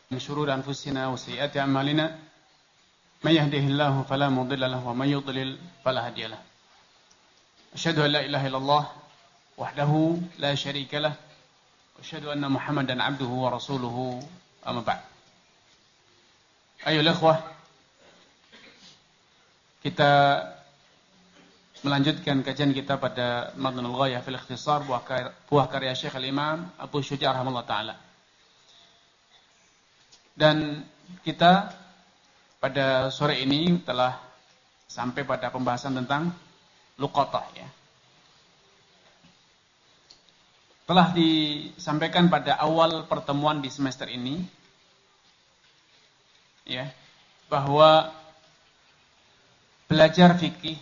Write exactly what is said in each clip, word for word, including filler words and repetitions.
من شرور أنفسنا وسيئات أعمالنا من يهده الله فلا مضل له ومن يضلل فلا هادي له أشهد أن لا إله إلا الله وحده لا شريك له وأشهد أن محمدا عبده ورسوله أما بعد. Ayo ikhwah, kita melanjutkan kajian kita pada Madnul Ghayah fil Ikhtisar, buah karya Syekh Al-Imam Abu Syuja' rahimahullah ta'ala. Dan kita pada sore ini telah sampai pada pembahasan tentang luqatah ya. Telah disampaikan pada awal pertemuan di semester ini ya, bahwa belajar fikih,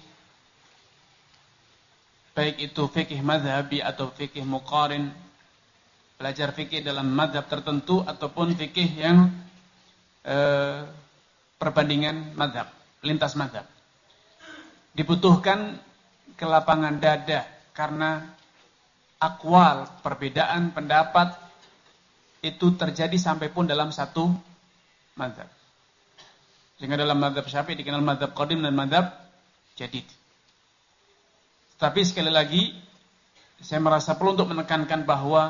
baik itu fikih mazhabi atau fikih muqarin, belajar fikih dalam mazhab tertentu ataupun fikih yang eh, perbandingan mazhab, lintas mazhab, dibutuhkan kelapangan dada karena akwal, perbedaan pendapat itu terjadi sampai pun dalam satu mazhab. Sehingga dalam mazhab Syafi'i dikenal mazhab qadim dan mazhab jadid. Tapi sekali lagi saya merasa perlu untuk menekankan bahwa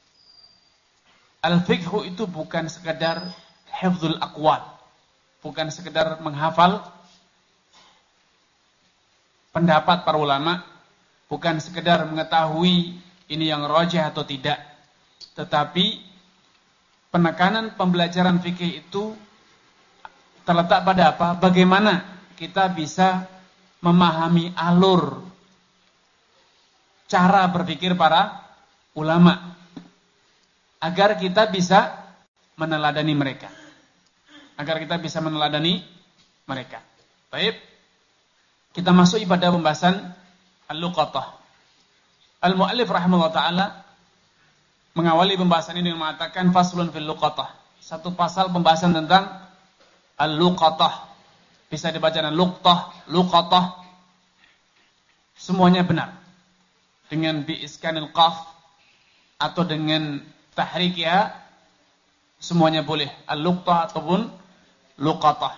al-fiqhu itu bukan sekedar hifdzul aqwal, bukan sekedar menghafal pendapat para ulama, bukan sekedar mengetahui ini yang rajih atau tidak, tetapi penekanan pembelajaran fikih itu terletak pada apa? Bagaimana kita bisa memahami alur cara berpikir para ulama agar kita bisa meneladani mereka. Agar kita bisa meneladani mereka. Baik. Kita masuk pada pembahasan al-luqatah. Al-muallif rahimahullah taala mengawali pembahasan ini dengan mengatakan faslun fil luqatah. Satu pasal pembahasan tentang al-luqatah. Bisa dibaca dengan luqtah, luqatah. Semuanya benar. Dengan bi iskanil qaf atau dengan tahrik ya, semuanya boleh. Al-luqtah ataupun luqatah.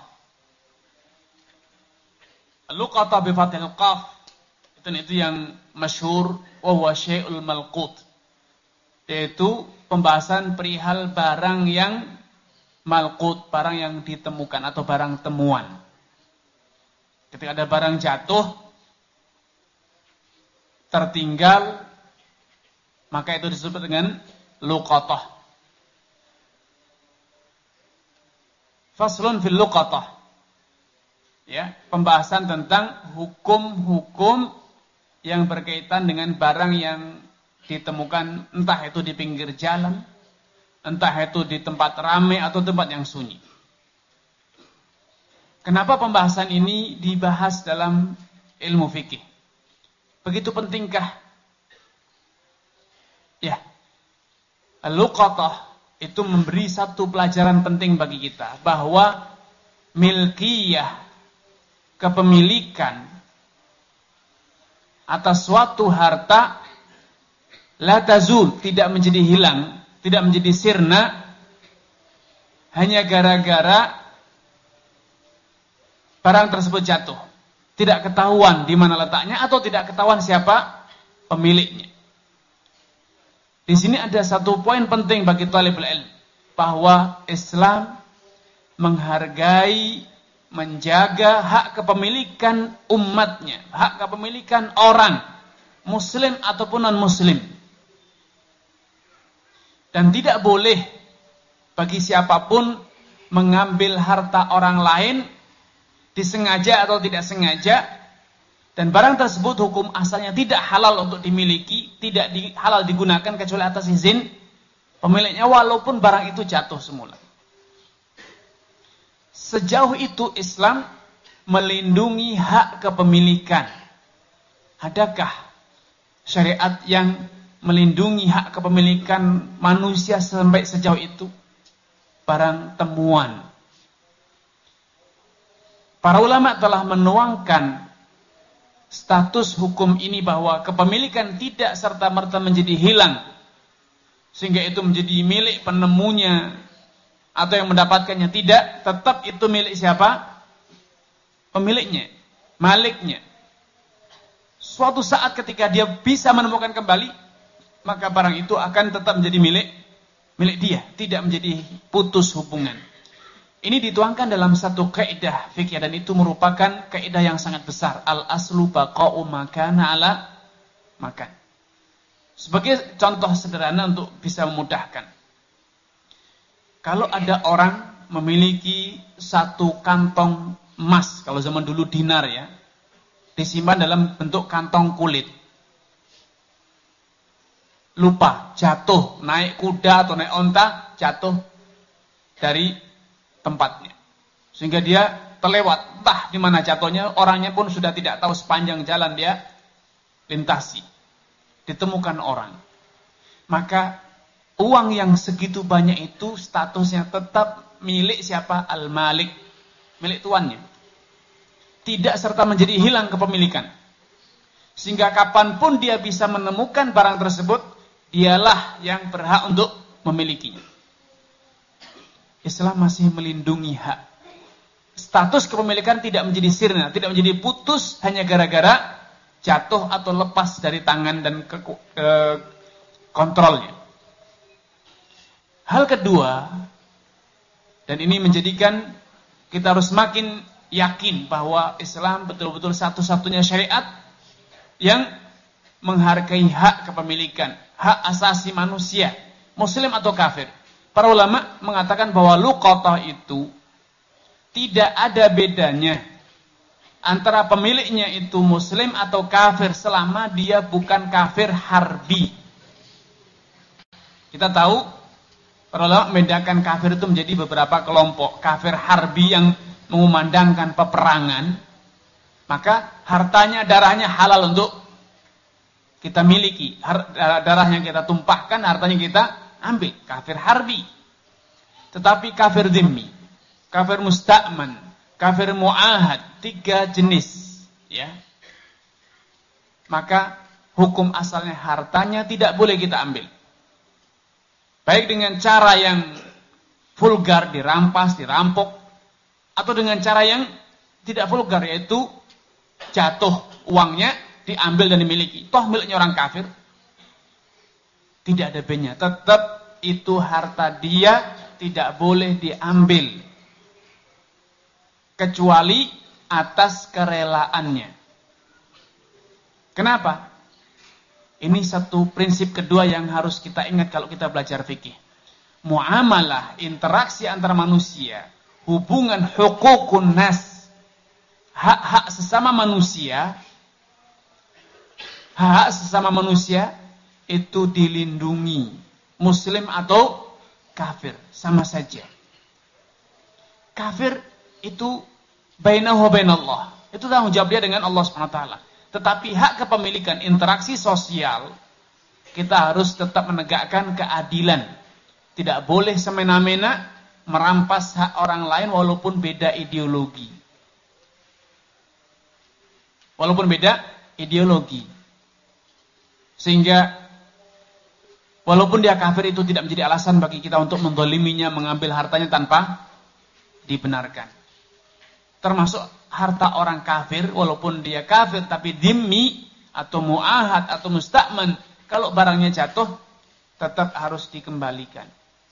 Al-luqatah bi fathil qaf itu itu yang masyhur, wa huwa syai'ul malqut. Yaitu pembahasan perihal barang yang malqut, barang yang ditemukan atau barang temuan. Ketika ada barang jatuh, tertinggal, maka itu disebut dengan luqatah. Faslun fil luqatah. Ya, pembahasan tentang hukum-hukum yang berkaitan dengan barang yang ditemukan entah itu di pinggir jalan, entah itu di tempat ramai atau tempat yang sunyi. Kenapa pembahasan ini dibahas dalam ilmu fikih? Begitu pentingkah? Ya, al-luqatah itu memberi satu pelajaran penting bagi kita, bahwa milkiyah, kepemilikan atas suatu harta la tazul, tidak menjadi hilang, tidak menjadi sirna hanya gara-gara barang tersebut jatuh. Tidak ketahuan di mana letaknya atau tidak ketahuan siapa pemiliknya. Di sini ada satu poin penting bagi talibul ilm, bahwa Islam menghargai, menjaga hak kepemilikan umatnya, hak kepemilikan orang, muslim ataupun non-muslim. Dan tidak boleh bagi siapapun mengambil harta orang lain disengaja atau tidak sengaja, dan barang tersebut hukum asalnya tidak halal untuk dimiliki, tidak di, halal digunakan kecuali atas izin pemiliknya, walaupun barang itu jatuh semula. Sejauh itu Islam melindungi hak kepemilikan. Adakah syariat yang melindungi hak kepemilikan manusia sampai sejauh itu? Barang temuan. Para ulama telah menuangkan status hukum ini, bahwa kepemilikan tidak serta-merta menjadi hilang sehingga itu menjadi milik penemunya atau yang mendapatkannya tidak, tetap itu milik siapa? Pemiliknya, maliknya. Suatu saat ketika dia bisa menemukan kembali, maka barang itu akan tetap menjadi milik milik dia, tidak menjadi putus hubungan. Ini dituangkan dalam satu kaidah fikih dan itu merupakan kaidah yang sangat besar. Al aslu baqa'u ma kana ala makan. Sebagai contoh sederhana untuk bisa memudahkan. Kalau ada orang memiliki satu kantong emas, kalau zaman dulu dinar ya, disimpan dalam bentuk kantong kulit. Lupa, jatuh, naik kuda atau naik onta, jatuh dari tempatnya. Sehingga dia terlewat, entah di mana jatuhnya, orangnya pun sudah tidak tahu sepanjang jalan dia lintasi. Ditemukan orang. Maka uang yang segitu banyak itu statusnya tetap milik siapa? Al-Malik, milik tuannya. Tidak serta menjadi hilang kepemilikan. Sehingga kapanpun dia bisa menemukan barang tersebut, dialah yang berhak untuk memilikinya. Islam masih melindungi hak. Status kepemilikan tidak menjadi sirna, tidak menjadi putus hanya gara-gara jatuh atau lepas dari tangan dan ke, ke kontrolnya. Hal kedua, dan ini menjadikan kita harus semakin yakin bahwa Islam betul-betul satu-satunya syariat yang menghargai hak kepemilikan, hak asasi manusia, muslim atau kafir. Para ulama mengatakan bahwa luqatah itu tidak ada bedanya antara pemiliknya itu muslim atau kafir selama dia bukan kafir harbi. Kita tahu para ulama membedakan kafir itu menjadi beberapa kelompok. Kafir harbi yang mengumandangkan peperangan, maka hartanya, darahnya halal untuk kita miliki. Darahnya kita tumpahkan, hartanya kita ambil. Kafir harbi. Tetapi kafir dhimmi, kafir musta'man, kafir mu'ahad, tiga jenis, ya. Maka hukum asalnya hartanya tidak boleh kita ambil. Baik dengan cara yang vulgar, dirampas, dirampok, atau dengan cara yang tidak vulgar, yaitu jatuh uangnya, diambil dan dimiliki. Toh miliknya orang kafir. Tidak ada bedanya. Tetap itu harta dia, tidak boleh diambil. Kecuali atas kerelaannya. Kenapa? Ini satu prinsip kedua yang harus kita ingat kalau kita belajar fikih. Muamalah, interaksi antara manusia, hubungan hukukun nas, hak-hak sesama manusia, hak sesama manusia itu dilindungi, muslim atau kafir, sama saja. Kafir itu bainahu wa bainallah, itu tanggung jawab dia dengan Allah subhanahu wa taala. Tetapi hak kepemilikan, interaksi sosial, kita harus tetap menegakkan keadilan. Tidak boleh semena-mena merampas hak orang lain walaupun beda ideologi. Walaupun beda ideologi. Sehingga walaupun dia kafir itu tidak menjadi alasan bagi kita untuk mendoliminya, mengambil hartanya tanpa dibenarkan. Termasuk harta orang kafir, walaupun dia kafir tapi dhimmi atau mu'ahad atau musta'man, kalau barangnya jatuh tetap harus dikembalikan.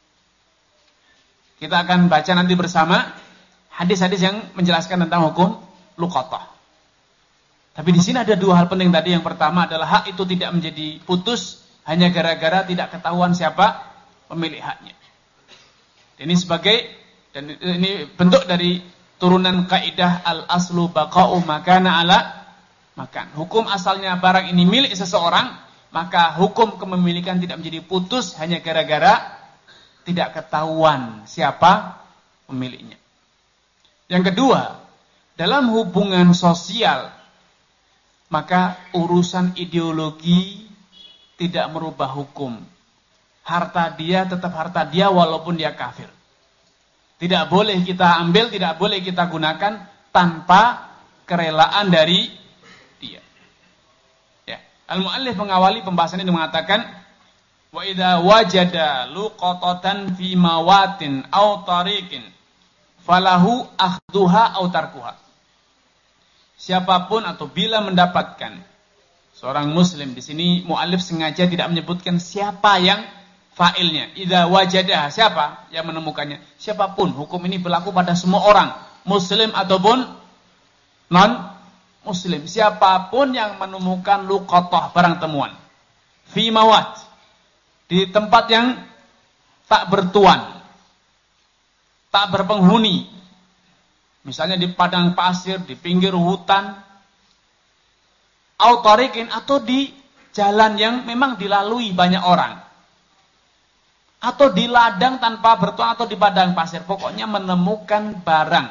Kita akan baca nanti bersama hadis-hadis yang menjelaskan tentang hukum luqatah. Tapi di sini ada dua hal penting tadi. Yang pertama adalah hak itu tidak menjadi putus hanya gara-gara tidak ketahuan siapa pemilik haknya. Ini sebagai, dan ini bentuk dari turunan kaidah al-aslu baqa'u makana ala makan. Hukum asalnya barang ini milik seseorang, maka hukum kepemilikan tidak menjadi putus hanya gara-gara tidak ketahuan siapa pemiliknya. Yang kedua, dalam hubungan sosial, maka urusan ideologi tidak merubah hukum. Harta dia tetap harta dia walaupun dia kafir. Tidak boleh kita ambil, tidak boleh kita gunakan tanpa kerelaan dari dia. Ya. Al-Mu'allif mengawali pembahasan ini mengatakan, Wa idza wajada luqatatan fi mawatin aw tariqin falahu akhduha aw tarkuha. Siapapun atau bila mendapatkan seorang muslim, di sini muallif sengaja tidak menyebutkan siapa yang fa'ilnya. Idza wajada, siapa yang menemukannya? Siapapun, hukum ini berlaku pada semua orang, muslim ataupun non muslim. Siapapun yang menemukan luqatah, barang temuan, fi mawat, di tempat yang tak bertuan, tak berpenghuni, misalnya di padang pasir, di pinggir hutan, au tariqin, atau di jalan yang memang dilalui banyak orang, atau di ladang tanpa bertuan, atau di padang pasir, pokoknya menemukan barang,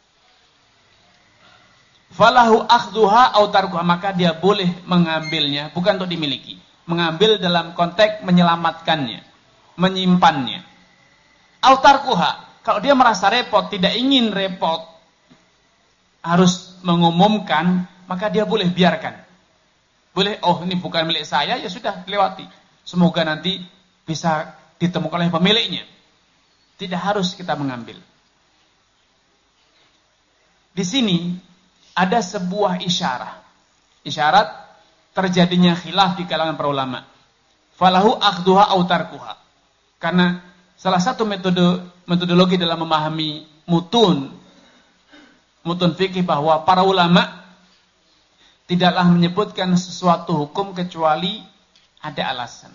falahu akhduha au tarkuha, maka dia boleh mengambilnya, bukan untuk dimiliki, mengambil dalam konteks menyelamatkannya, menyimpannya. Au tarkuha, kalau dia merasa repot, tidak ingin repot, harus mengumumkan, maka dia boleh biarkan. Boleh, oh ini bukan milik saya, ya sudah, lewati. Semoga nanti bisa ditemukan oleh pemiliknya. Tidak harus kita mengambil. Di sini ada sebuah isyarat. Isyarat terjadinya khilaf di kalangan para ulama. Falahu akhduha au tarkuha. Karena salah satu metode metodologi dalam memahami mutun mutun fikih, bahwa para ulama tidaklah menyebutkan sesuatu hukum kecuali ada alasan.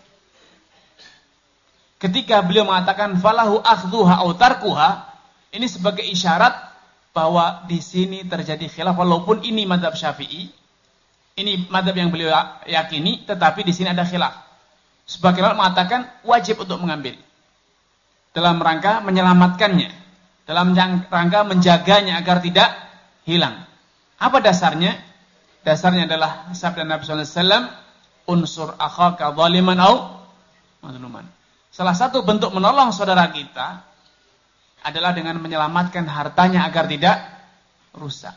Ketika beliau mengatakan falahu akhduha au tarkuha, ini sebagai isyarat bahwa di sini terjadi khilaf, walaupun ini mazhab Syafi'i, ini mazhab yang beliau yakini, tetapi di sini ada khilaf. Sebagian ulama mengatakan wajib untuk mengambil dalam rangka menyelamatkannya, dalam rangka menjaganya agar tidak hilang. Apa dasarnya? Dasarnya adalah sabda Nabi sallallahu alaihi wasallam, unsur akhaka zaliman au mazluman. Salah satu bentuk menolong saudara kita adalah dengan menyelamatkan hartanya agar tidak rusak.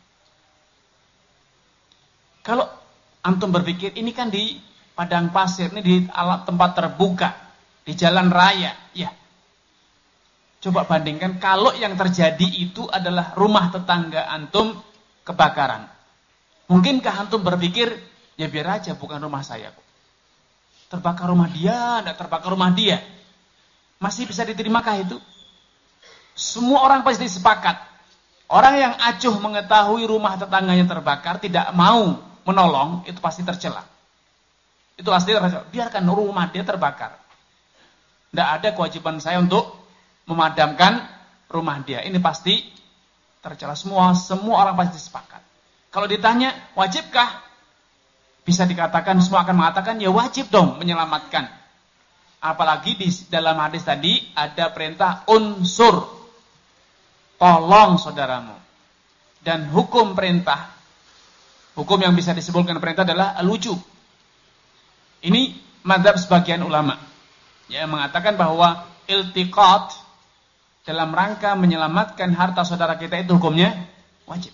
Kalau antum berpikir, ini kan di padang pasir, ini di alat tempat terbuka, di jalan raya, ya. Coba bandingkan kalau yang terjadi itu adalah rumah tetangga antum kebakaran. Mungkinkah antum berpikir, ya biar aja, bukan rumah saya kok. Terbakar rumah dia, tidak terbakar rumah dia. Masih bisa diterimakah itu? Semua orang pasti sepakat. Orang yang acuh mengetahui rumah tetangganya terbakar, tidak mau menolong, itu pasti tercela. Itu pasti tercela. Biarkan rumah dia terbakar. Tidak ada kewajiban saya untuk memadamkan rumah dia. Ini pasti tercela. Semua, semua orang pasti sepakat. Kalau ditanya, wajibkah? Bisa dikatakan, semua akan mengatakan, ya wajib dong menyelamatkan. Apalagi di dalam hadis tadi ada perintah unsur, tolong saudaramu. Dan hukum perintah, hukum yang bisa disebutkan perintah adalah al-wujub. Ini mazhab sebagian ulama yang mengatakan bahwa iltiqat dalam rangka menyelamatkan harta saudara kita itu hukumnya wajib.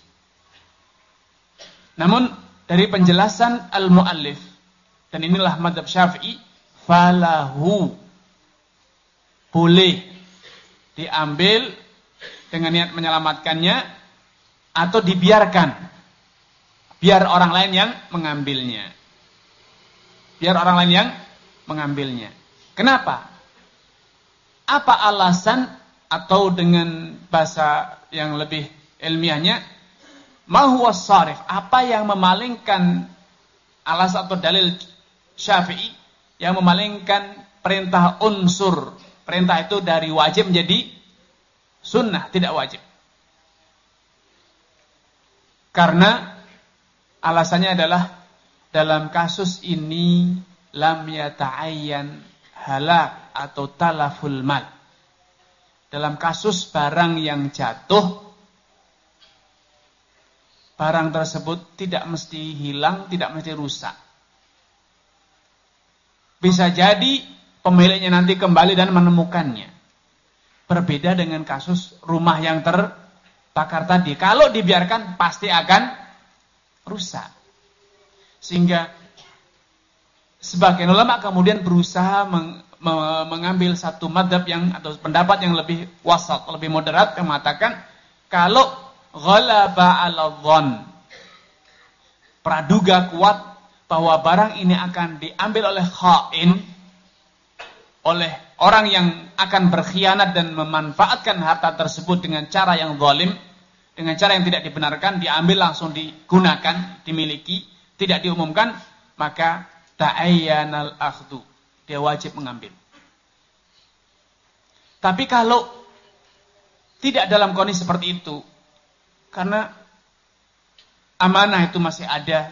Namun dari penjelasan al-muallif, dan inilah mazhab Syafi'i, falahu, boleh diambil dengan niat menyelamatkannya atau dibiarkan, biar orang lain yang mengambilnya. Biar orang lain yang mengambilnya. Kenapa? Apa alasan, atau dengan bahasa yang lebih ilmiahnya, ma huwa sharif, apa yang memalingkan alasan atau dalil Syafi'i yang memalingkan perintah unsur, perintah itu dari wajib menjadi sunnah, tidak wajib. Karena alasannya adalah dalam kasus ini lam yata'ayyan halak atau talaful mal. Dalam kasus barang yang jatuh, barang tersebut tidak mesti hilang, tidak mesti rusak. Bisa jadi pemiliknya nanti kembali dan menemukannya. Berbeda dengan kasus rumah yang terbakar tadi. Kalau dibiarkan pasti akan rusak. Sehingga sebagian ulama kemudian berusaha meng, me, mengambil satu madhab yang atau pendapat yang lebih wasat, lebih moderat, yang mengatakan kalau ghalaba 'ala dhann, praduga kuat bahwa barang ini akan diambil oleh khain, oleh orang yang akan berkhianat dan memanfaatkan harta tersebut dengan cara yang zalim, dengan cara yang tidak dibenarkan, diambil langsung digunakan, dimiliki, tidak diumumkan, maka ta'ayyanal akhdhu, dia wajib mengambil. Tapi kalau tidak dalam kondisi seperti itu, karena amanah itu masih ada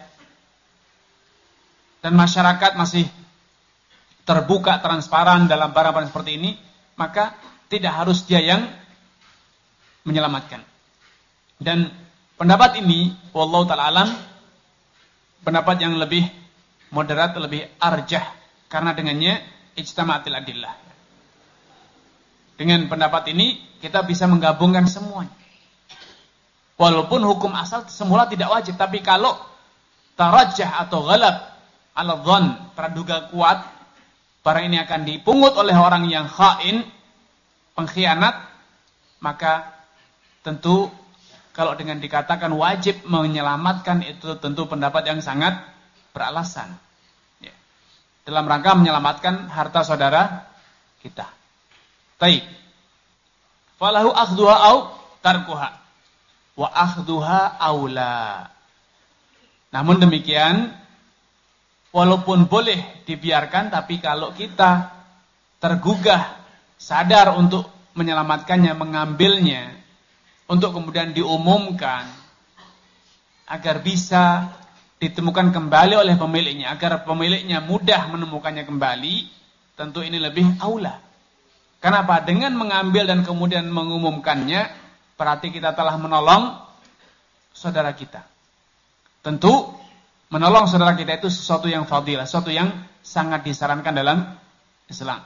dan masyarakat masih terbuka, transparan dalam barang-barang seperti ini, maka tidak harus dia yang menyelamatkan. Dan pendapat ini, wallahu ta'ala alam, pendapat yang lebih moderat, lebih arjah, karena dengannya ijtama'atil adillah. Dengan pendapat ini kita bisa menggabungkan semuanya. Walaupun hukum asal semula tidak wajib, tapi kalau tarajjah atau ghalab 'ala dhann, praduga kuat barang ini akan dipungut oleh orang yang khain, pengkhianat, maka tentu kalau dengan dikatakan wajib menyelamatkan, itu tentu pendapat yang sangat beralasan. Ya. Dalam rangka menyelamatkan harta saudara kita. Baik. Falahu akhduha au tarkuha. Wa akhduha aula. Namun demikian, walaupun boleh dibiarkan, tapi kalau kita tergugah, sadar untuk menyelamatkannya, mengambilnya, untuk kemudian diumumkan, agar bisa ditemukan kembali oleh pemiliknya, agar pemiliknya mudah menemukannya kembali, tentu ini lebih aula. Kenapa? Dengan mengambil dan kemudian mengumumkannya, berarti kita telah menolong saudara kita. Tentu menolong saudara kita itu sesuatu yang fadilah, sesuatu yang sangat disarankan dalam Islam.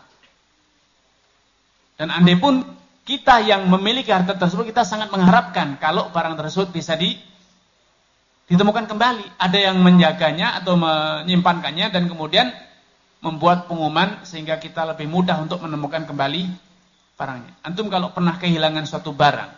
Dan andai pun kita yang memiliki harta tersebut, kita sangat mengharapkan kalau barang tersebut bisa di, ditemukan kembali. Ada yang menjaganya atau menyimpankannya dan kemudian membuat pengumuman sehingga kita lebih mudah untuk menemukan kembali barangnya. Antum kalau pernah kehilangan suatu barang,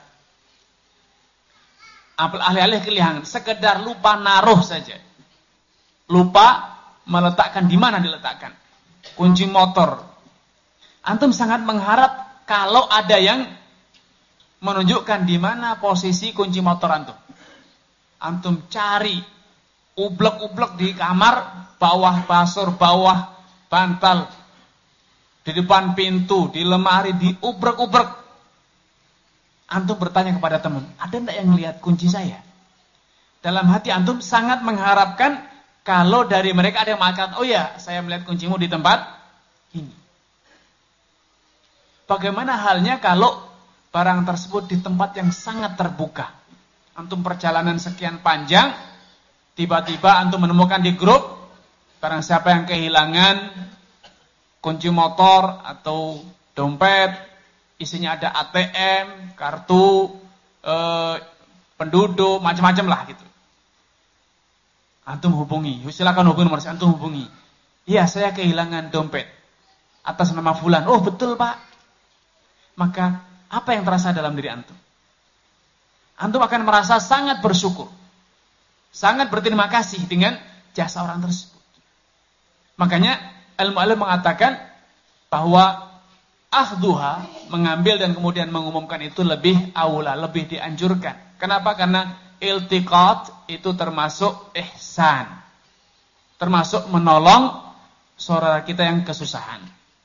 alih-alih kehilangan, sekedar lupa naruh saja. Lupa meletakkan di mana diletakkan. Kunci motor. Antum sangat mengharap kalau ada yang menunjukkan di mana posisi kunci motor antum. Antum cari ublek-ublek di kamar, bawah kasur, bawah bantal, di depan pintu, di lemari, di ubrek-ubrek. Antum bertanya kepada teman, ada enggak yang lihat kunci saya? Dalam hati antum sangat mengharapkan kalau dari mereka ada yang mengatakan, oh ya, saya melihat kuncimu di tempat ini. Bagaimana halnya kalau barang tersebut di tempat yang sangat terbuka? Antum perjalanan sekian panjang, tiba-tiba antum menemukan di grup, barang siapa yang kehilangan kunci motor atau dompet, isinya ada A T M, kartu, eh, penduduk, macam-macam lah gitu. Antum hubungi, silakan hubungi nomor saya, antum hubungi. Iya, saya kehilangan dompet atas nama fulan. Oh, betul Pak. Maka apa yang terasa dalam diri antum? Antum akan merasa sangat bersyukur, sangat berterima kasih dengan jasa orang tersebut. Makanya ilmu-ilmu mengatakan bahwa akhduha, mengambil dan kemudian mengumumkan itu lebih aula, lebih dianjurkan. Kenapa? Karena iltiqat itu termasuk ihsan, termasuk menolong saudara kita yang kesusahan.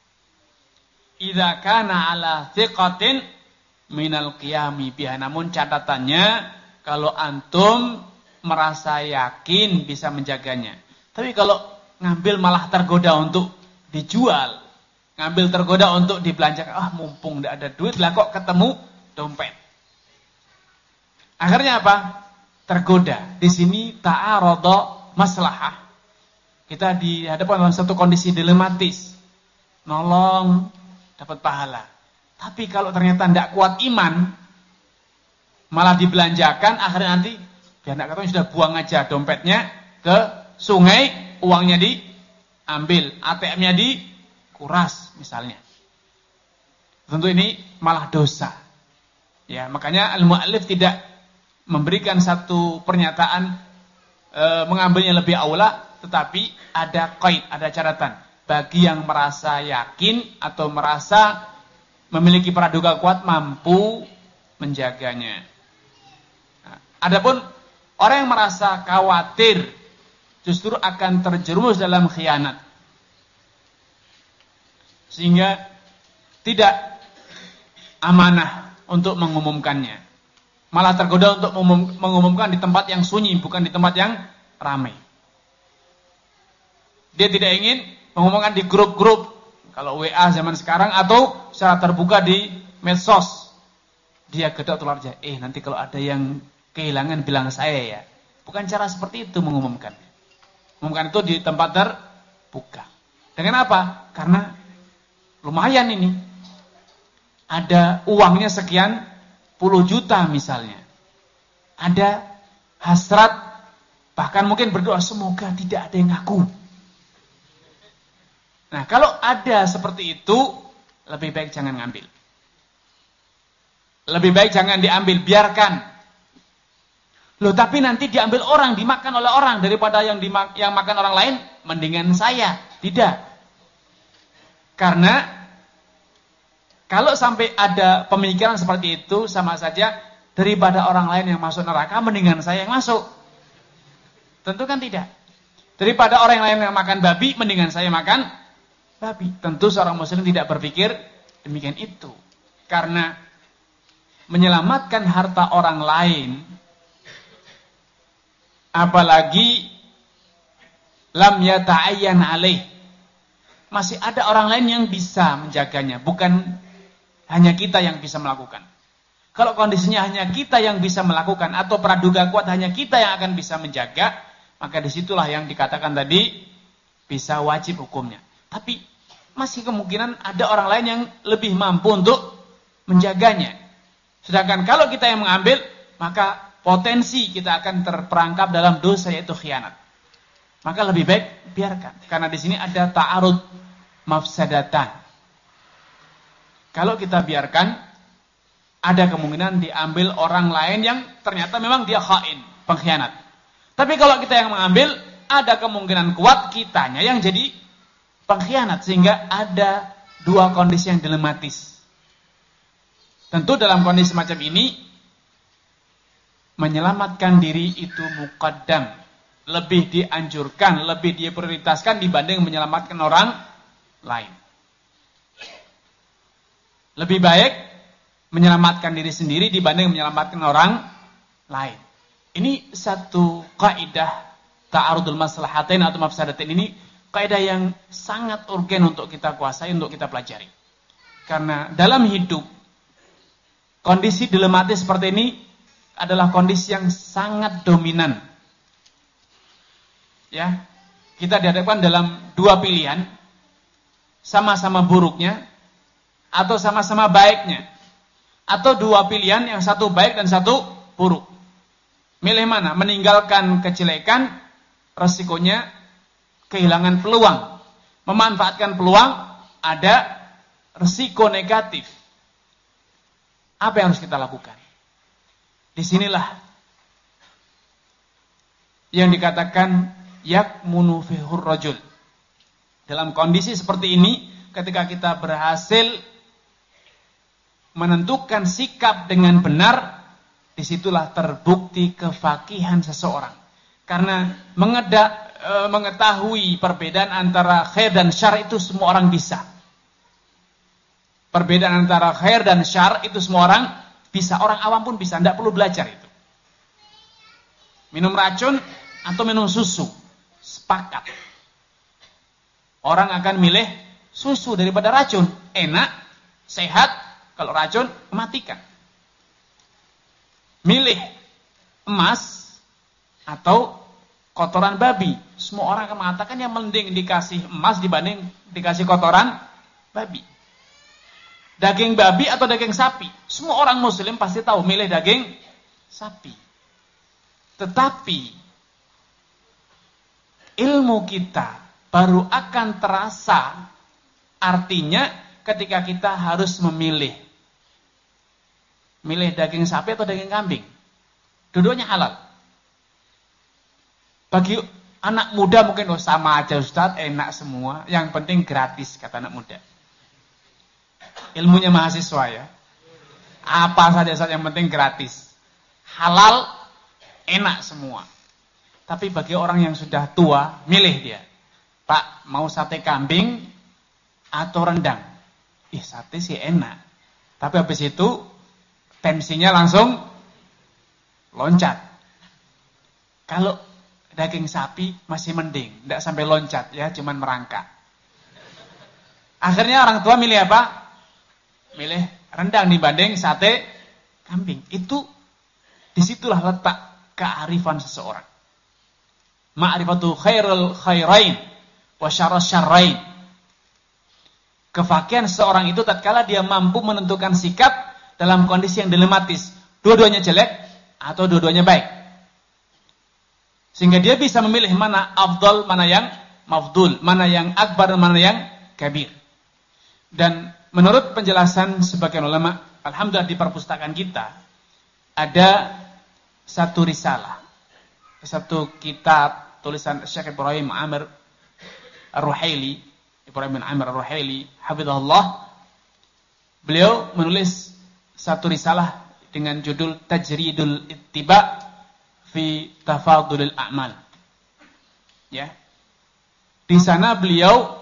Idza kana ala thiqatin minal qiyami biha. Namun catatannya, kalau antum merasa yakin bisa menjaganya. Tapi kalau ngambil malah tergoda untuk dijual, ngambil tergoda untuk dibelanjakan, ah mumpung tidak ada duit lah kok ketemu dompet. Akhirnya apa? Tergoda. Di sini ta'arada maslahah. Kita dihadapkan dalam satu kondisi dilematis. Nolong dapat pahala. Tapi kalau ternyata tidak kuat iman, malah dibelanjakan, akhirnya nanti biar tidak ketahuan sudah buang aja dompetnya ke sungai, uangnya ambil, A T M-nya dikuras misalnya. Tentu ini malah dosa. Ya, makanya al-mu'allif tidak memberikan satu pernyataan e, mengambilnya lebih aula, tetapi ada qaid, ada catatan. Bagi yang merasa yakin atau merasa memiliki praduga kuat mampu menjaganya. Nah, adapun orang yang merasa khawatir justru akan terjerumus dalam khianat. Sehingga tidak amanah untuk mengumumkannya. Malah tergoda untuk mengumumkan di tempat yang sunyi, bukan di tempat yang ramai. Dia tidak ingin mengumumkan di grup-grup, kalau W A zaman sekarang, atau secara terbuka di medsos. Dia gedok tular aja, eh nanti kalau ada yang kehilangan bilang saya ya. Bukan cara seperti itu mengumumkan. Mengumumkan itu di tempat terbuka. Dengan apa? Karena lumayan ini. Ada uangnya sekian puluh juta misalnya. Ada hasrat, bahkan mungkin berdoa semoga tidak ada yang ngaku. Nah, kalau ada seperti itu, lebih baik jangan ngambil. Lebih baik jangan diambil, biarkan. Loh, tapi nanti diambil orang, dimakan oleh orang daripada yang dimak yang makan orang lain, mendingan saya. Tidak. Karena kalau sampai ada pemikiran seperti itu, sama saja daripada orang lain yang masuk neraka, mendingan saya yang masuk. Tentu kan tidak. Daripada orang lain yang makan babi, mendingan saya makan babi. Tentu seorang muslim tidak berpikir demikian itu. Karena menyelamatkan harta orang lain, apalagi lam yata'ayyan alaih, masih ada orang lain yang bisa menjaganya, bukan hanya kita yang bisa melakukan. Kalau kondisinya hanya kita yang bisa melakukan, atau praduga kuat hanya kita yang akan bisa menjaga, maka disitulah yang dikatakan tadi bisa wajib hukumnya. Tapi masih kemungkinan ada orang lain yang lebih mampu untuk menjaganya. Sedangkan kalau kita yang mengambil, maka potensi kita akan terperangkap dalam dosa, yaitu khianat. Maka lebih baik biarkan. Karena di sini ada ta'arud mafsadatan. Kalau kita biarkan, ada kemungkinan diambil orang lain yang ternyata memang dia khain, pengkhianat. Tapi kalau kita yang mengambil, ada kemungkinan kuat kitanya yang jadi pengkhianat. Sehingga ada dua kondisi yang dilematis. Tentu dalam kondisi macam ini, menyelamatkan diri itu muqaddam, lebih dianjurkan, lebih diprioritaskan dibanding menyelamatkan orang lain. Lebih baik menyelamatkan diri sendiri dibanding menyelamatkan orang lain. Ini satu kaidah ta'arudul maslahatain atau mafsadatain. Ini kaidah yang sangat urgen untuk kita kuasai, untuk kita pelajari. Karena dalam hidup, kondisi dilematis seperti ini adalah kondisi yang sangat dominan. Ya, kita dihadapkan dalam dua pilihan, sama-sama buruknya atau sama-sama baiknya, atau dua pilihan yang satu baik dan satu buruk. Milih mana? Meninggalkan kejelekan, resikonya kehilangan peluang. Memanfaatkan peluang, ada resiko negatif. Apa yang harus kita lakukan? Disinilah yang dikatakan yakmunu fihur rajul. Dalam kondisi seperti ini, ketika kita berhasil menentukan sikap dengan benar, disitulah terbukti kefakihan seseorang. Karena mengedak, e, mengetahui perbedaan antara khair dan syar itu semua orang bisa. Perbedaan antara khair dan syar itu semua orang bisa, orang awam pun bisa, tidak perlu belajar itu. Minum racun atau minum susu, sepakat. Orang akan milih susu daripada racun. Enak, sehat, kalau racun mematikan. Milih emas atau kotoran babi. Semua orang akan mengatakan yang mending dikasih emas dibanding dikasih kotoran babi. Daging babi atau daging sapi. Semua orang muslim pasti tahu milih daging sapi. Tetapi ilmu kita baru akan terasa artinya ketika kita harus memilih. Milih daging sapi atau daging kambing. Dua-duanya halal. Bagi anak muda mungkin oh sama aja Ustaz, enak semua. Yang penting gratis, kata anak muda. Ilmunya mahasiswa ya. Apa saja Ustaz, yang penting gratis. Halal, enak semua. Tapi bagi orang yang sudah tua, milih dia. Pak, mau sate kambing atau rendang? Ih, sate sih enak. Tapi habis itu tensinya langsung loncat. Kalau daging sapi masih mending, tidak sampai loncat ya, cuman merangkak. Akhirnya orang tua milih apa? Milih rendang dibanding sate kambing. Itu disitulah letak kearifan seseorang. Ma'rifatu khairul khairain wa syarrus syarrain. Kefakihan seseorang itu tatkala dia mampu menentukan sikap dalam kondisi yang dilematis. Dua-duanya jelek atau dua-duanya baik. Sehingga dia bisa memilih mana afdal, mana yang mafdul, mana yang akbar, mana yang kabir. Dan menurut penjelasan sebagian ulama, alhamdulillah di perpustakaan kita ada satu risalah, satu kitab tulisan Syekh Ibrahim Amir Ar-Ruhaili, Ibrahim bin Amir Ar-Ruhaili, hafizahullah. Beliau menulis satu risalah dengan judul Tajridul Ittiba fi Tafadulil A'mal. Ya. Di sana beliau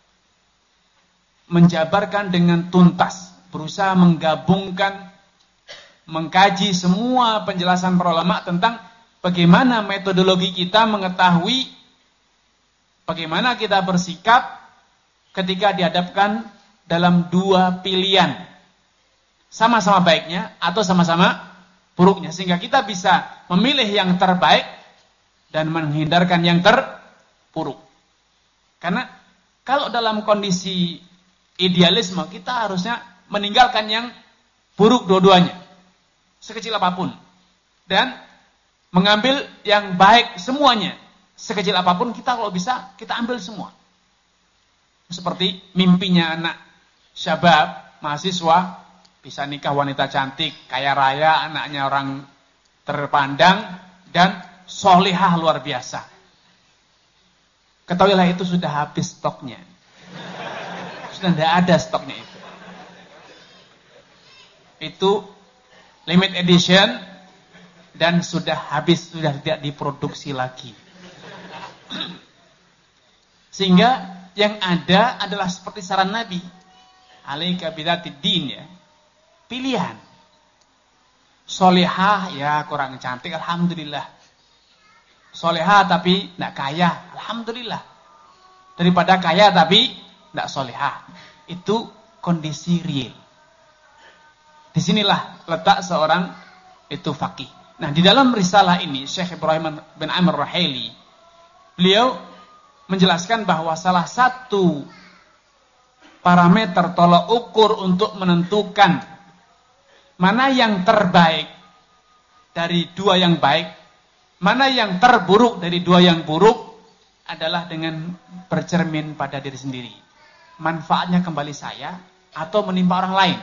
menjabarkan dengan tuntas, berusaha menggabungkan, mengkaji semua penjelasan para ulama tentang bagaimana metodologi kita mengetahui bagaimana kita bersikap ketika dihadapkan dalam dua pilihan. Sama-sama baiknya atau sama-sama buruknya, sehingga kita bisa memilih yang terbaik dan menghindarkan yang terburuk. Karena kalau dalam kondisi idealisme kita harusnya meninggalkan yang buruk dua-duanya, sekecil apapun, dan mengambil yang baik semuanya, sekecil apapun kita kalau bisa kita ambil semua. Seperti mimpinya anak syabab, mahasiswa, bisa nikah wanita cantik, kaya raya, anaknya orang terpandang, dan solihah luar biasa. Ketahuilah itu sudah habis stoknya. Sudah tidak ada stoknya itu. Itu limit edition dan sudah habis, sudah tidak diproduksi lagi. Sehingga yang ada adalah seperti saran Nabi. Alaika bidzatid din ya. Pilihan. Solihah ya kurang cantik, alhamdulillah. Solihah tapi tidak kaya, alhamdulillah. Daripada kaya tapi tidak solihah. Itu kondisi real. Disinilah letak seorang itu faqih. Nah, di dalam risalah ini Syekh Ibrahim bin Amir Ar-Ruhaili, beliau menjelaskan bahwa salah satu parameter tolak ukur untuk menentukan mana yang terbaik dari dua yang baik, mana yang terburuk dari dua yang buruk adalah dengan bercermin pada diri sendiri. Manfaatnya kembali saya atau menimpa orang lain.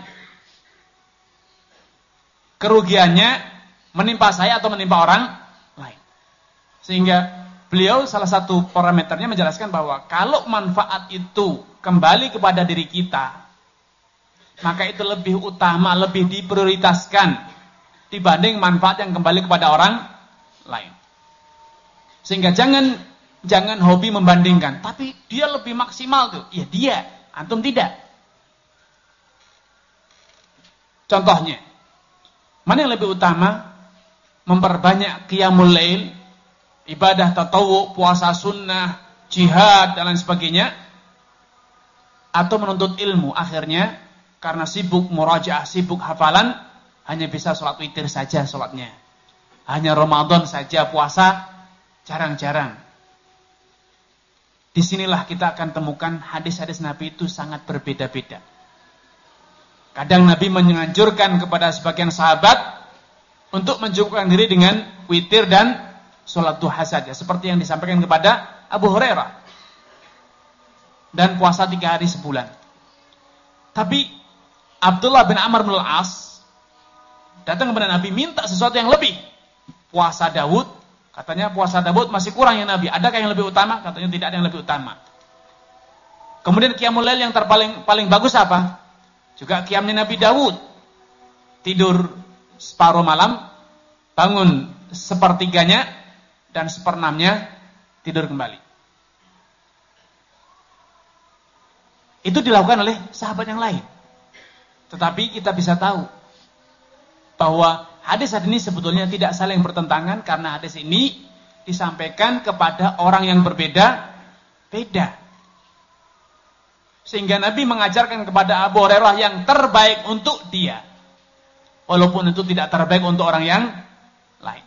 Kerugiannya menimpa saya atau menimpa orang lain. Sehingga beliau salah satu parameternya menjelaskan bahwa kalau manfaat itu kembali kepada diri kita, maka itu lebih utama, lebih diprioritaskan dibanding manfaat yang kembali kepada orang lain. Sehingga jangan jangan hobi membandingkan, tapi dia lebih maksimal tuh. Ya dia, antum tidak. Contohnya, mana yang lebih utama? Memperbanyak qiyamul lail, ibadah tatawwu, puasa sunnah, jihad dan lain sebagainya, atau menuntut ilmu akhirnya karena sibuk murajaah, sibuk hafalan, hanya bisa sholat witir saja sholatnya. Hanya Ramadan saja puasa, jarang-jarang. Disinilah kita akan temukan hadis-hadis Nabi itu sangat berbeda-beda. Kadang Nabi menganjurkan kepada sebagian sahabat untuk mencukupkan diri dengan witir dan sholat duha saja. Seperti yang disampaikan kepada Abu Hurairah. dan puasa tiga hari sebulan. Tapi Abdullah bin Amr bin Al-As datang kepada Nabi minta sesuatu yang lebih. Puasa Daud, katanya puasa Daud masih kurang ya Nabi. Adakah yang lebih utama? Katanya tidak ada yang lebih utama. Kemudian qiyamul lail yang terpaling paling bagus apa? Juga qiyamnya Nabi Daud. Tidur separuh malam, bangun sepertiganya, dan seperenamnya tidur kembali. Itu dilakukan oleh sahabat yang lain. Tetapi kita bisa tahu bahwa hadis-hadis ini sebetulnya tidak saling bertentangan, karena hadis ini disampaikan kepada orang yang berbeda-beda. Sehingga Nabi mengajarkan kepada Abu Hurairah yang terbaik untuk dia, walaupun itu tidak terbaik untuk orang yang lain.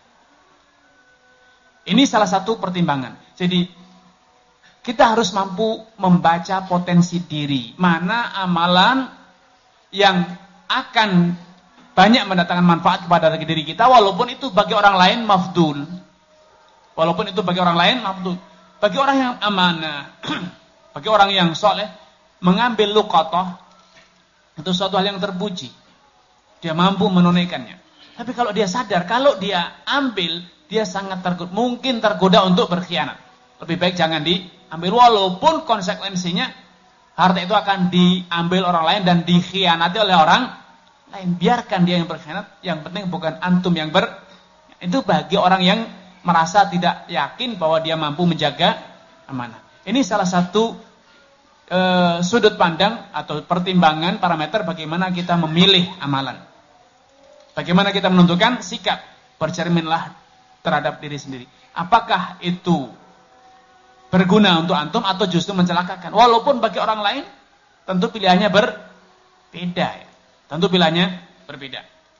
Ini salah satu pertimbangan. Jadi kita harus mampu membaca potensi diri. Mana amalan yang akan banyak mendatangkan manfaat kepada diri kita, walaupun itu bagi orang lain mafdul. Walaupun itu bagi orang lain mafdul. Bagi orang yang amanah, bagi orang yang soleh, mengambil luqatah itu suatu hal yang terpuji. Dia mampu menunaikannya. Tapi kalau dia sadar, kalau dia ambil, dia sangat tergoda, mungkin tergoda untuk berkhianat. Lebih baik jangan diambil, walaupun konsekuensinya harta itu akan diambil orang lain dan dikhianati oleh orang lain. Biarkan dia yang berkhianat, yang penting bukan antum yang ber. Itu bagi orang yang merasa tidak yakin bahwa dia mampu menjaga amanah. Ini salah satu e, sudut pandang atau pertimbangan parameter bagaimana kita memilih amalan. Bagaimana kita menentukan sikap, bercerminlah terhadap diri sendiri. Apakah itu berguna untuk antum atau justru mencelakakan? Walaupun bagi orang lain tentu pilihannya berbeda ya. Tentu pilihannya berbeda.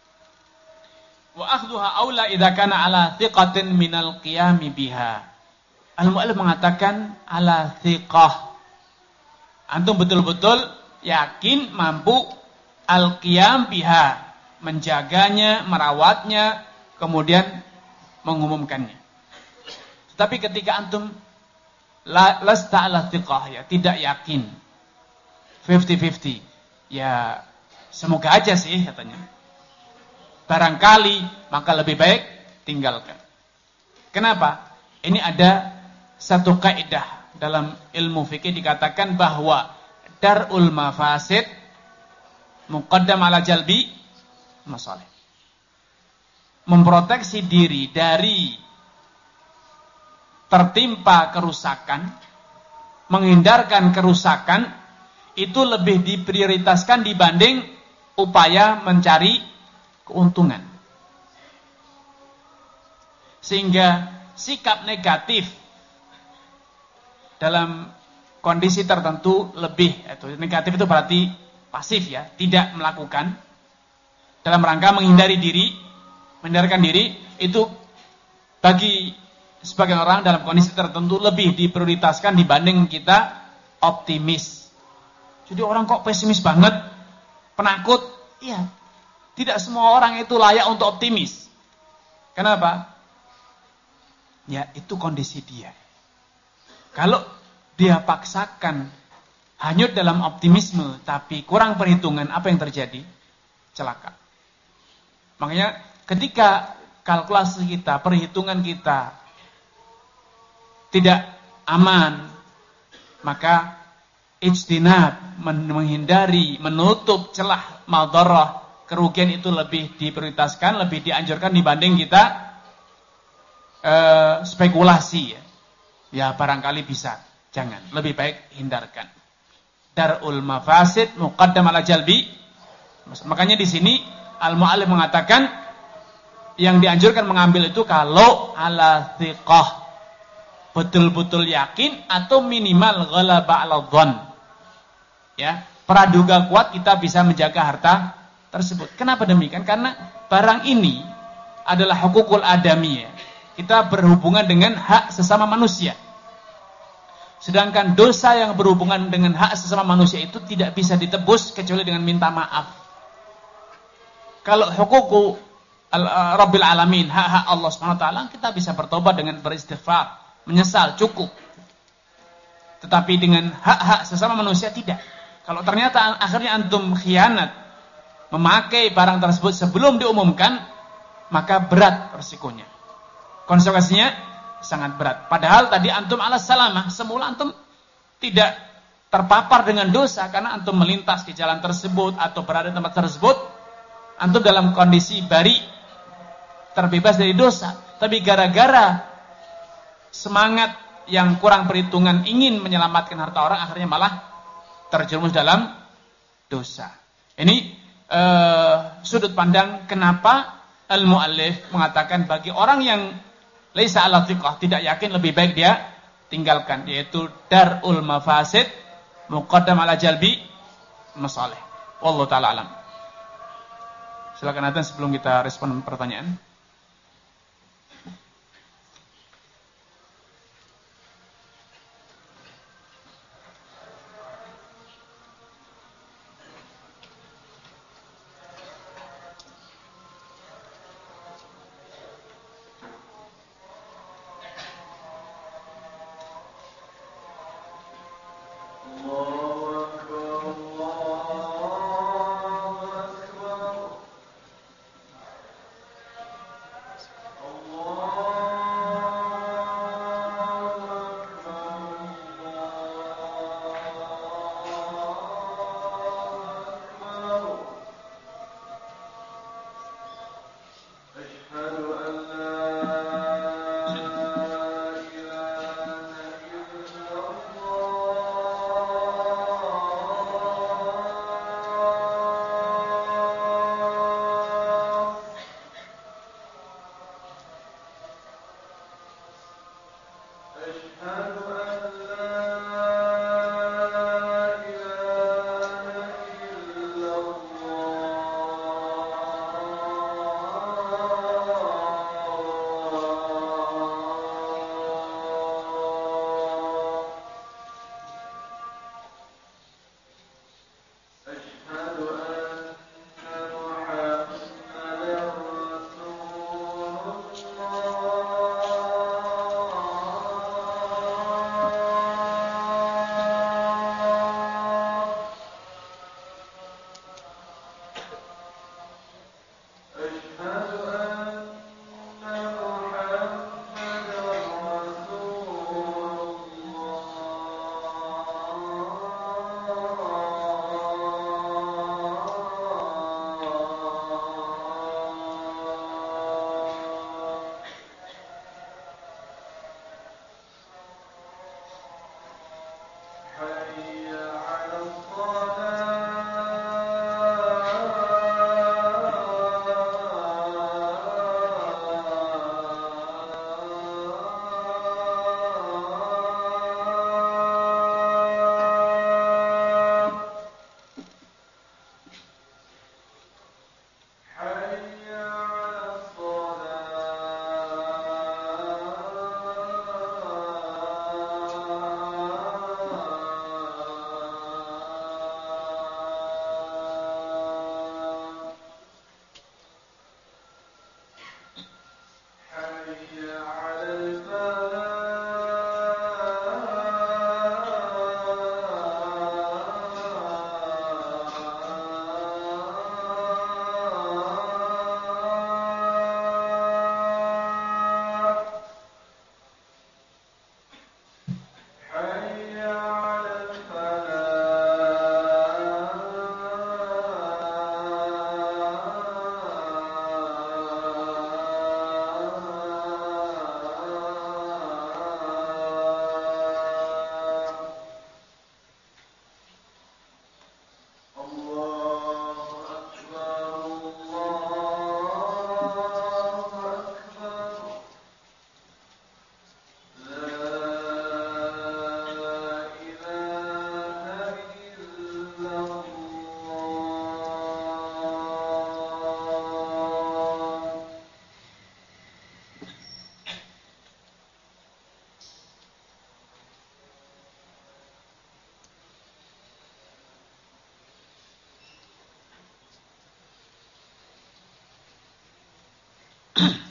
Wa akhdhuha aula idza kana ala thiqatin minal qiyami biha. Al-mu'allif mengatakan ala thiqah. Antum betul-betul yakin mampu al-qiyam biha, menjaganya, merawatnya, kemudian mengumumkannya. Tetapi ketika antum La, lasta ala thiqah, ya, tidak yakin, fifty fifty, ya semoga aja sih katanya, barangkali, maka lebih baik tinggalkan. Kenapa? Ini ada satu kaidah dalam ilmu fikih, dikatakan bahwa darul mafasid muqaddam ala jalbi masalih. Memproteksi diri dari tertimpa kerusakan, menghindarkan kerusakan, itu lebih diprioritaskan dibanding upaya mencari keuntungan. Sehingga sikap negatif dalam kondisi tertentu lebih, itu negatif itu berarti pasif ya, tidak melakukan, dalam rangka menghindari diri, menghindarkan diri, itu bagi sebagian orang dalam kondisi tertentu lebih diprioritaskan dibanding kita optimis. Jadi orang kok pesimis banget, penakut? Iya, tidak semua orang itu layak untuk optimis. Kenapa? Ya, itu kondisi dia. Kalau dia paksakan hanyut dalam optimisme, tapi kurang perhitungan, apa yang terjadi? Celaka. Makanya ketika kalkulasi kita, perhitungan kita tidak aman, maka ijtinab, menghindari, menutup celah madharah, kerugian itu lebih diprioritaskan, lebih dianjurkan dibanding kita uh, spekulasi ya. Ya barangkali bisa, jangan, lebih baik hindarkan. Darul mafasid muqaddam ala jalbi. Makanya di sini al-mu'allif mengatakan yang dianjurkan mengambil itu kalau ala thiqah, betul-betul yakin atau minimal ghalaba 'ala dhon. Ya, praduga kuat kita bisa menjaga harta tersebut. Kenapa demikian? Karena barang ini adalah hukukul adamiyah. Kita berhubungan dengan hak sesama manusia. Sedangkan dosa yang berhubungan dengan hak sesama manusia itu tidak bisa ditebus kecuali dengan minta maaf. Kalau hukuku Rabbil Alamin, hak-hak Allah subhanahu wa taala, kita bisa bertobat dengan beristighfar, menyesal, cukup. Tetapi dengan hak-hak sesama manusia tidak. Kalau ternyata akhirnya antum khianat, memakai barang tersebut sebelum diumumkan, maka berat resikonya. Konsekuensinya sangat berat. Padahal tadi antum ala salamah, semula antum tidak terpapar dengan dosa karena antum melintas di jalan tersebut atau berada di tempat tersebut, antum dalam kondisi bari, terbebas dari dosa. Tapi gara-gara semangat yang kurang perhitungan ingin menyelamatkan harta orang, akhirnya malah terjerumus dalam dosa. Ini uh, sudut pandang kenapa al-muallif mengatakan bagi orang yang laisa ala thiqah, tidak yakin, lebih baik dia tinggalkan, yaitu darul mafasid muqaddam ala jalbi masalih. Wallahu taala alam. Silakan Nathan sebelum kita respon pertanyaan.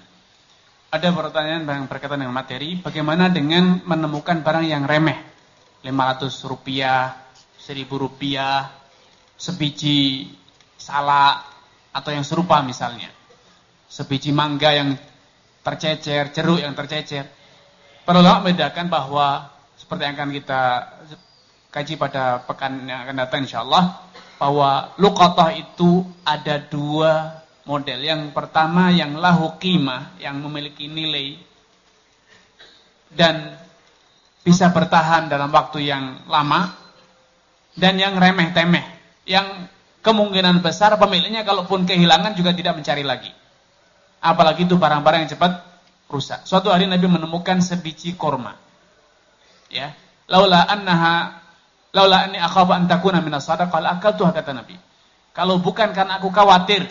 Ada pertanyaan yang berkaitan dengan materi, bagaimana dengan menemukan barang yang remeh lima ratus rupiah, seribu rupiah, sebiji salak atau yang serupa misalnya. Sebiji mangga yang tercecer, jeruk yang tercecer. Para ulama membedakan bahwa seperti yang akan kita kaji pada pekan yang akan datang insyaallah, bahwa luqatah itu ada dua model. Yang pertama yang lahu qimah, yang memiliki nilai dan bisa bertahan dalam waktu yang lama, dan yang remeh-temeh, yang kemungkinan besar pemiliknya kalaupun kehilangan juga tidak mencari lagi. Apalagi itu barang-barang yang cepat rusak. Suatu hari Nabi menemukan sebiji korma. Ya, laula annaha laula anni akhafu an takuna minas shadaqah akaltuha, kata Nabi. Kalau bukan karena aku khawatir,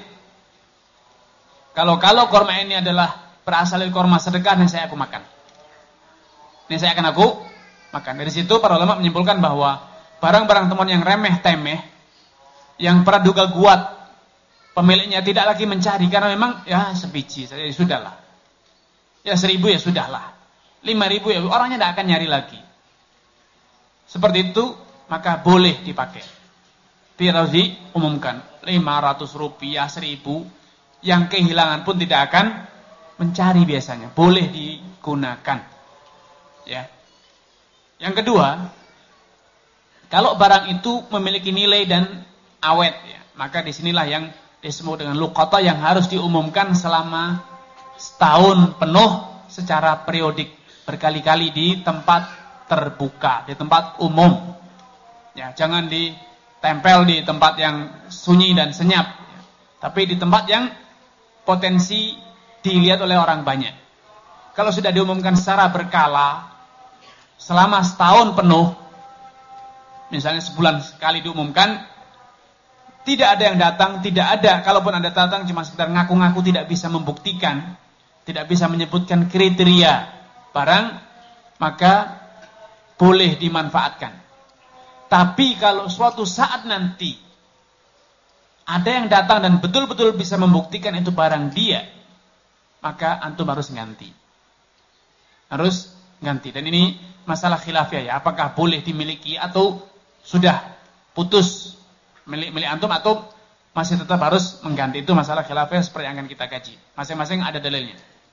kalau kalau korma ini adalah berasal dari korma sedekah, dan saya aku makan. Ini saya akan aku makan. Dari situ para ulama menyimpulkan bahwa barang-barang temuan yang remeh-temeh, yang praduga kuat, pemiliknya tidak lagi mencari karena memang ya sebiji saja, ya sudahlah. Ya seribu ya sudahlah. Lima ribu ya orangnya tidak akan nyari lagi. Seperti itu maka boleh dipakai. Tidak diumumkan. Lima ratus rupiah, seribu, yang kehilangan pun tidak akan mencari biasanya. Boleh digunakan. Ya. Yang kedua, kalau barang itu memiliki nilai dan awet, ya, maka disinilah yang disebut dengan luqatah, yang harus diumumkan selama setahun penuh secara periodik, berkali-kali di tempat terbuka, di tempat umum. Ya, jangan ditempel di tempat yang sunyi dan senyap, ya, tapi di tempat yang potensi dilihat oleh orang banyak. Kalau sudah diumumkan secara berkala selama setahun penuh, misalnya sebulan sekali diumumkan, tidak ada yang datang, tidak ada, kalaupun ada datang cuma sekedar ngaku-ngaku, tidak bisa membuktikan, tidak bisa menyebutkan kriteria barang, maka boleh dimanfaatkan. Tapi kalau suatu saat nanti ada yang datang dan betul-betul bisa membuktikan itu barang dia, maka antum harus ganti. Harus ganti. Dan ini masalah khilafiyah, ya, apakah boleh dimiliki atau sudah putus milik milik antum atau masih tetap harus mengganti. Itu masalah khilafiyah seperti yang akan kita kaji. Masing-masing ada dalilnya.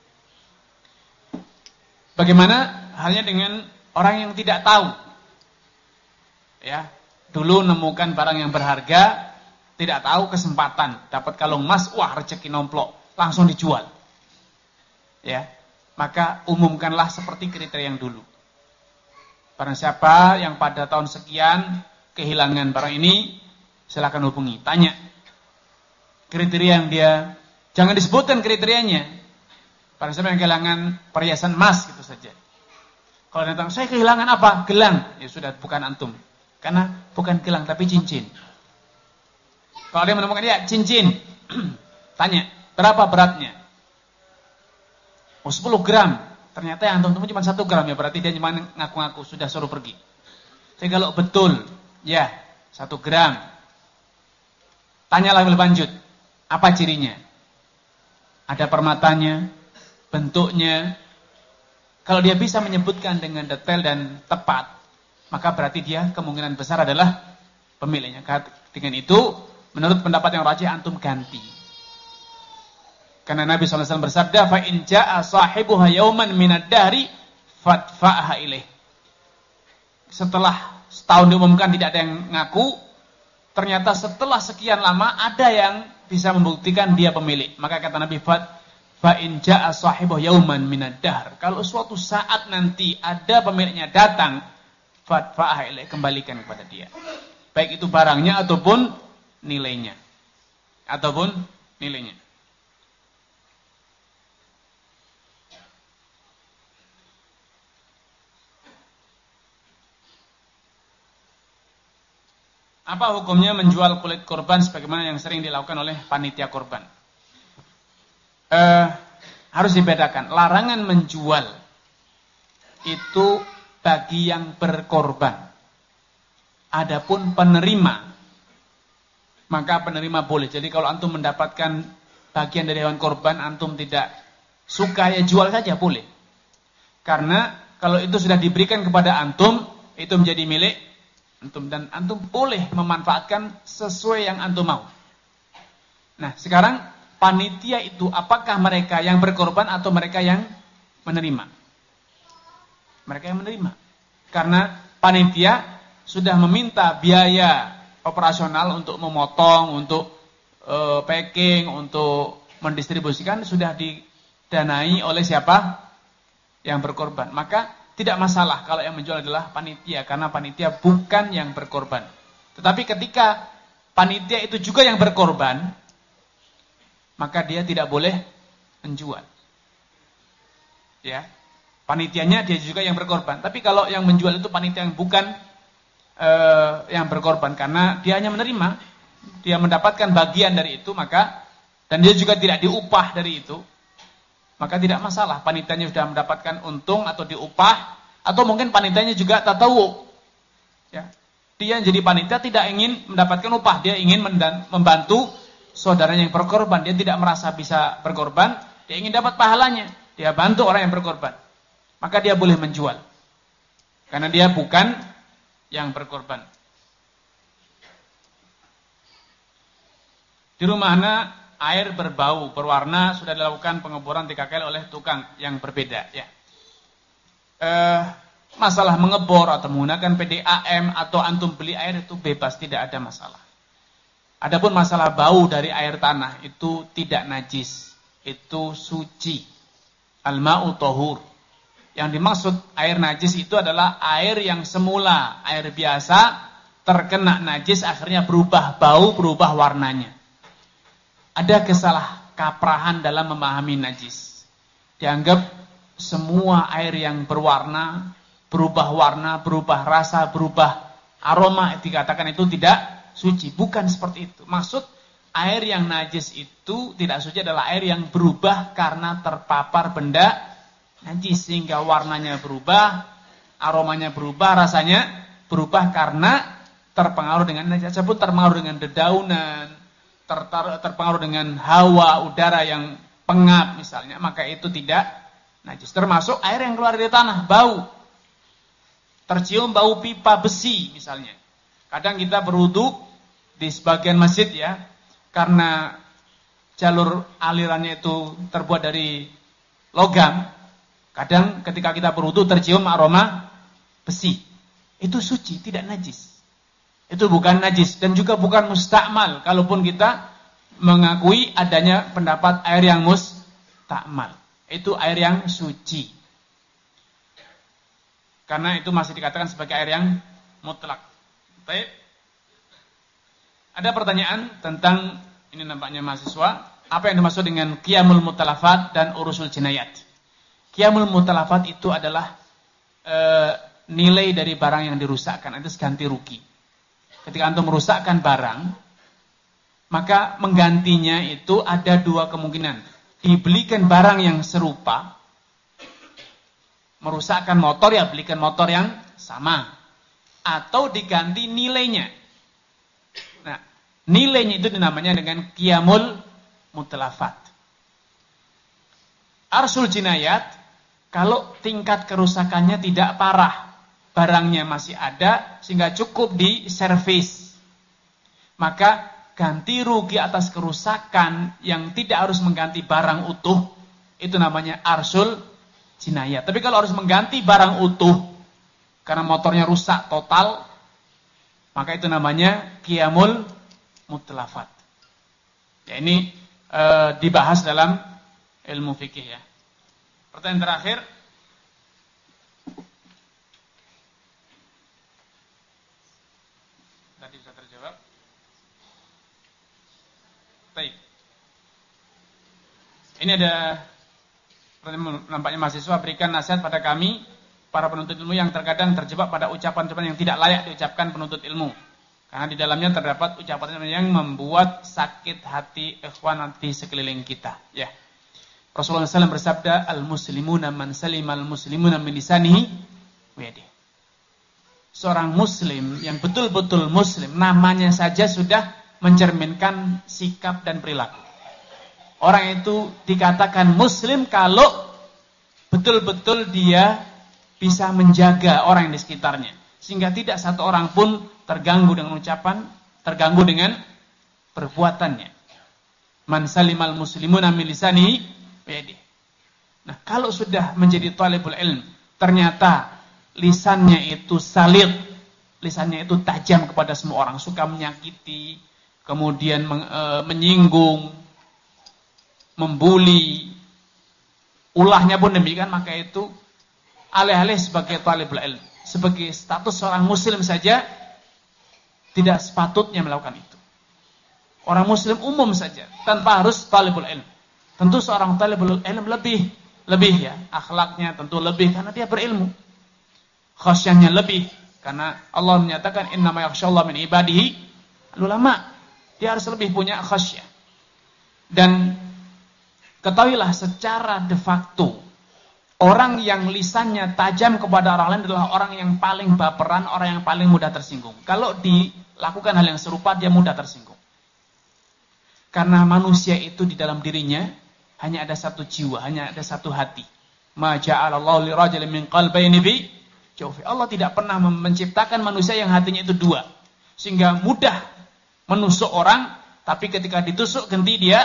Bagaimana halnya dengan orang yang tidak tahu? Ya, dulu nemukan barang yang berharga, tidak tahu kesempatan dapat kalung emas, wah rezeki nomplok, langsung dijual. Ya, maka umumkanlah seperti kriteria yang dulu. Barang siapa yang pada tahun sekian kehilangan barang ini, silakan hubungi, tanya kriteria yang dia, jangan disebutkan kriterianya. Barang siapa yang kehilangan perhiasan emas gitu saja. Kalau datang, saya kehilangan apa? Gelang. Ya sudah, bukan antum. Karena bukan gelang tapi cincin. Kalau dia menemukan dia cincin, tanya, berapa beratnya? Oh, sepuluh gram. Ternyata yang antum temu cuma satu gram, ya berarti dia cuma ngaku-ngaku, sudah suruh pergi. Jadi kalau betul, ya satu gram. Tanyalah lebih lanjut, apa cirinya? Ada permatanya, bentuknya. Kalau dia bisa menyebutkan dengan detail dan tepat, maka berarti dia kemungkinan besar adalah pemiliknya. Dengan itu, menurut pendapat yang rajih, antum ganti. Karena Nabi shallallahu alaihi wasallam bersabda, fa in jaa sahibuha yauman minad dahri fadfa'ha ilaih. Setelah setahun diumumkan tidak ada yang ngaku, ternyata setelah sekian lama ada yang bisa membuktikan dia pemilik. Maka kata Nabi, fa in jaa sahibuha yauman minad dahr. Kalau suatu saat nanti ada pemiliknya datang, fadfa'ha ilaih, kembalikan kepada dia. Baik itu barangnya ataupun nilainya. Ataupun nilainya. Apa hukumnya menjual kulit kurban sebagaimana yang sering dilakukan oleh panitia kurban? Eh, harus dibedakan. Larangan menjual itu bagi yang berkorban. Adapun penerima, maka penerima boleh. Jadi kalau antum mendapatkan bagian dari hewan korban, antum tidak suka, ya jual saja boleh. Karena kalau itu sudah diberikan kepada antum, itu menjadi milik antum dan antum boleh memanfaatkan sesuai yang antum mau. Nah, sekarang panitia itu apakah mereka yang berkorban atau mereka yang menerima? Mereka yang menerima. Karena panitia sudah meminta biaya operasional untuk memotong, untuk uh, packing, untuk mendistribusikan sudah didanai oleh siapa? Yang berkorban. Maka tidak masalah kalau yang menjual adalah panitia, karena panitia bukan yang berkorban. Tetapi ketika panitia itu juga yang berkorban, maka dia tidak boleh menjual. Ya, panitianya dia juga yang berkorban. Tapi kalau yang menjual itu panitia yang bukan uh, yang berkorban, karena dia hanya menerima, dia mendapatkan bagian dari itu, maka dan dia juga tidak diupah dari itu, maka tidak masalah. Panitianya sudah mendapatkan untung atau diupah, atau mungkin panitianya juga tatawu. Ya, dia jadi panitia tidak ingin mendapatkan upah, dia ingin membantu saudaranya yang berkorban. Dia tidak merasa bisa berkorban, dia ingin dapat pahalanya, dia bantu orang yang berkorban. Maka dia boleh menjual, karena dia bukan yang berkorban. Di rumah Anda air berbau, berwarna, sudah dilakukan pengeboran tiga kali oleh tukang yang berbeda. Ya. Eh, masalah mengebor atau menggunakan P D A M atau antum beli air itu bebas, tidak ada masalah. Adapun masalah bau dari air tanah itu tidak najis, itu suci. Al-ma'u tahur. Yang dimaksud air najis itu adalah air yang semula air biasa terkena najis akhirnya berubah bau, berubah warnanya. Ada kesalah kaprahan dalam memahami najis. Dianggap semua air yang berwarna, berubah warna, berubah rasa, berubah aroma, dikatakan itu tidak suci. Bukan seperti itu. Maksud air yang najis itu tidak suci adalah air yang berubah karena terpapar benda najis, sehingga warnanya berubah, aromanya berubah, rasanya berubah karena terpengaruh dengan najis. Ataupun terpengaruh dengan dedaunan, ter ter terpengaruh dengan hawa udara yang pengap misalnya, maka itu tidak najis. Termasuk air yang keluar dari tanah, bau. Tercium bau pipa besi misalnya. Kadang kita berwudu di sebagian masjid ya, karena jalur alirannya itu terbuat dari logam. Kadang ketika kita berwudu tercium aroma besi. Itu suci, tidak najis. Itu bukan najis dan juga bukan mustakmal. Kalaupun kita mengakui adanya pendapat air yang mustakmal, itu air yang suci. Karena itu masih dikatakan sebagai air yang mutlak. Baik. Ada pertanyaan tentang, ini nampaknya mahasiswa, apa yang dimaksud dengan qiyamul mutalafat dan urusul jinayat. Qiyamul mutalafat itu adalah e, nilai dari barang yang dirusakkan, itu ganti rugi. Ketika antum merusakkan barang, maka menggantinya itu ada dua kemungkinan. Dibelikan barang yang serupa, merusakkan motor ya belikan motor yang sama, atau diganti nilainya. Nah, nilainya itu dinamanya dengan qiyamul mutalafat. Arsul jinayat, kalau tingkat kerusakannya tidak parah, barangnya masih ada sehingga cukup diservis, maka ganti rugi atas kerusakan yang tidak harus mengganti barang utuh, itu namanya arsul jinayat. Tapi kalau harus mengganti barang utuh karena motornya rusak total, maka itu namanya qiyamul mutlafat. Ya, ini e, dibahas dalam ilmu fikih ya. Pertanyaan terakhir. Tadi bisa terjawab. Baik. Ini ada nampaknya mahasiswa, berikan nasihat pada kami para penuntut ilmu yang terkadang terjebak pada ucapan-ucapan yang tidak layak diucapkan penuntut ilmu. Karena di dalamnya terdapat ucapan yang membuat sakit hati ikhwan di sekeliling kita. Ya. Rasulullah shallallahu alaihi wasallam bersabda, al-muslimuna man salimal muslimuna min lisanihi wa yadihi. Seorang muslim yang betul-betul muslim, namanya saja sudah mencerminkan sikap dan perilaku. Orang itu dikatakan muslim kalau betul-betul dia bisa menjaga orang di sekitarnya. Sehingga tidak satu orang pun terganggu dengan ucapan, terganggu dengan perbuatannya. Man salimal muslimuna min lisanihi wa yadihi. Nah, kalau sudah menjadi talibul ilm, ternyata lisannya itu salit, lisannya itu tajam kepada semua orang, suka menyakiti, kemudian men, e, menyinggung, membuli, ulahnya pun demikian, maka itu alih-alih sebagai talibul ilm, sebagai status seorang muslim saja, tidak sepatutnya melakukan itu. Orang muslim umum saja, tanpa harus talibul ilm. Tentu seorang talibul ilm lebih, lebih ya, akhlaknya tentu lebih, karena dia berilmu. Khasyahnya lebih, karena Allah menyatakan, innama yakhsyallaha min ibadihi ulama. Dia harus lebih punya khasyah. Dan ketahuilah secara de facto, orang yang lisannya tajam kepada orang lain adalah orang yang paling baperan, orang yang paling mudah tersinggung. Kalau dilakukan hal yang serupa, dia mudah tersinggung. Karena manusia itu di dalam dirinya hanya ada satu jiwa, hanya ada satu hati. Ma ja'alallahu lirajulin min qalbayni fi jawfi. Allah tidak pernah menciptakan manusia yang hatinya itu dua. Sehingga mudah menusuk orang, tapi ketika ditusuk ganti dia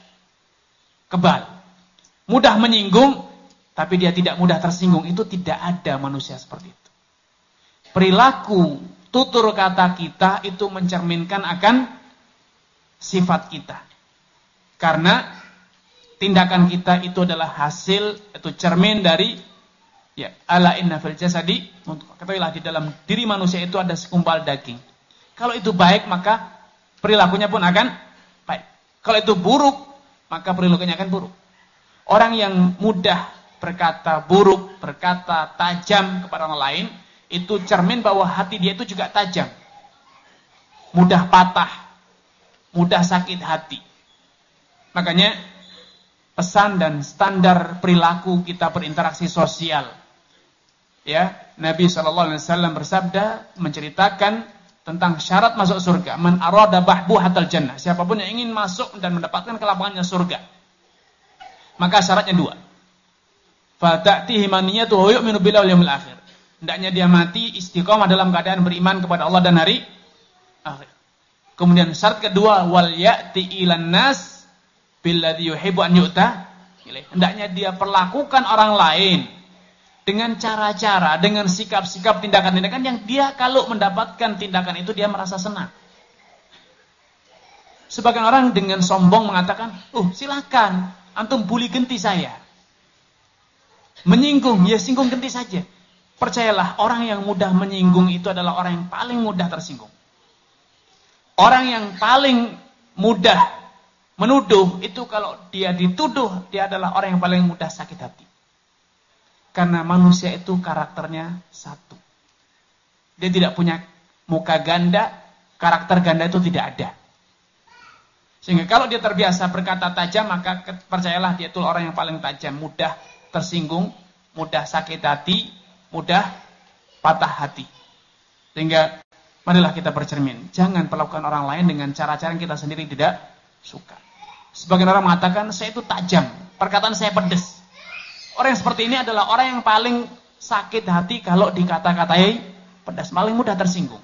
kebal. Mudah menyinggung, tapi dia tidak mudah tersinggung. Itu tidak ada manusia seperti itu. Perilaku, tutur kata kita itu mencerminkan akan sifat kita. Karena tindakan kita itu adalah hasil, itu cermin dari ya, ala inna fil jasadi, ketahuilah di dalam diri manusia itu ada segumpal daging. Kalau itu baik, maka perilakunya pun akan baik. Kalau itu buruk, maka perilakunya akan buruk. Orang yang mudah berkata buruk, berkata tajam kepada orang lain, itu cermin bahwa hati dia itu juga tajam. Mudah patah, mudah sakit hati. Makanya pesan dan standar perilaku kita berinteraksi sosial. Ya, Nabi shallallahu alaihi wasallam bersabda menceritakan tentang syarat masuk surga. Man arada bahbuhatal jannah. Siapapun yang ingin masuk dan mendapatkan kelapangannya surga, maka syaratnya dua. Fa ta'tihi maniyatu wa yu'minu billahi wal yawmil akhir. Hendaknya dia mati istiqomah dalam keadaan beriman kepada Allah dan hari akhir. Kemudian syarat kedua, wal ya'ti ilan nas billadzi yuhibbu an yu'ta ilaih. Hendaknya dia perlakukan orang lain dengan cara-cara, dengan sikap-sikap, tindakan-tindakan yang dia kalau mendapatkan tindakan itu dia merasa senang. Sebagian orang dengan sombong mengatakan, "Oh, silakan, antum bully genti saya." Menyinggung, ya singgung genti saja. Percayalah, orang yang mudah menyinggung itu adalah orang yang paling mudah tersinggung. Orang yang paling mudah menuduh itu kalau dia dituduh, dia adalah orang yang paling mudah sakit hati. Karena manusia itu karakternya satu. Dia tidak punya muka ganda, karakter ganda itu tidak ada. Sehingga kalau dia terbiasa berkata tajam, maka percayalah dia itu orang yang paling tajam, mudah tersinggung, mudah sakit hati, mudah patah hati. Sehingga marilah kita bercermin. Jangan perlakukan orang lain dengan cara-cara yang kita sendiri tidak suka. Sebagian orang mengatakan, saya itu tajam, perkataan saya pedas. Orang yang seperti ini adalah orang yang paling sakit hati kalau dikata-katai pedas, paling mudah tersinggung.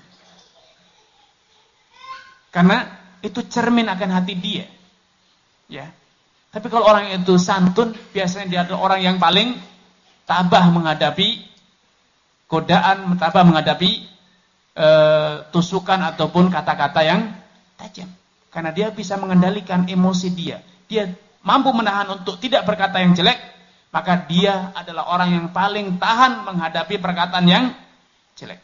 Karena itu cermin akan hati dia. Ya. Tapi kalau orang itu santun, biasanya dia adalah orang yang paling tabah menghadapi godaan, tabah menghadapi e, tusukan ataupun kata-kata yang tajam. Karena dia bisa mengendalikan emosi dia. Dia mampu menahan untuk tidak berkata yang jelek, maka dia adalah orang yang paling tahan menghadapi perkataan yang jelek.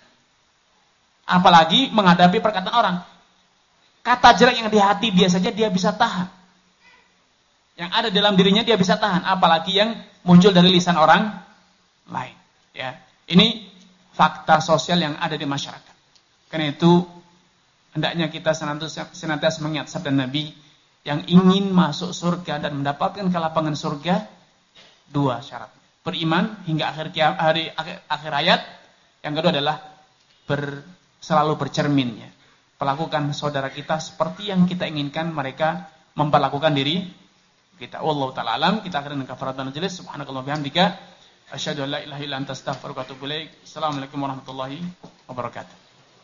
Apalagi menghadapi perkataan orang. Kata jelek yang di hati dia saja dia bisa tahan. Yang ada dalam dirinya dia bisa tahan. Apalagi yang muncul dari lisan orang lain. Ya, ini fakta sosial yang ada di masyarakat. Karena itu hendaknya kita senantiasa mengingat sabda Nabi, yang ingin masuk surga dan mendapatkan kelapangan surga, dua syarat. Beriman hingga akhir hari akhir, akhir hayat. Yang kedua adalah ber, selalu bercerminnya. Perlakukan saudara kita seperti yang kita inginkan mereka memperlakukan diri kita. Wallahu ta'ala alam. Kita akhirnya dengan kafaratul majelis. Subhanakallahumma bihamdika Asyhadu an la ilaha illa anta astaghfiruka wa atubu ilaik. Assalamualaikum warahmatullahi wabarakatuh.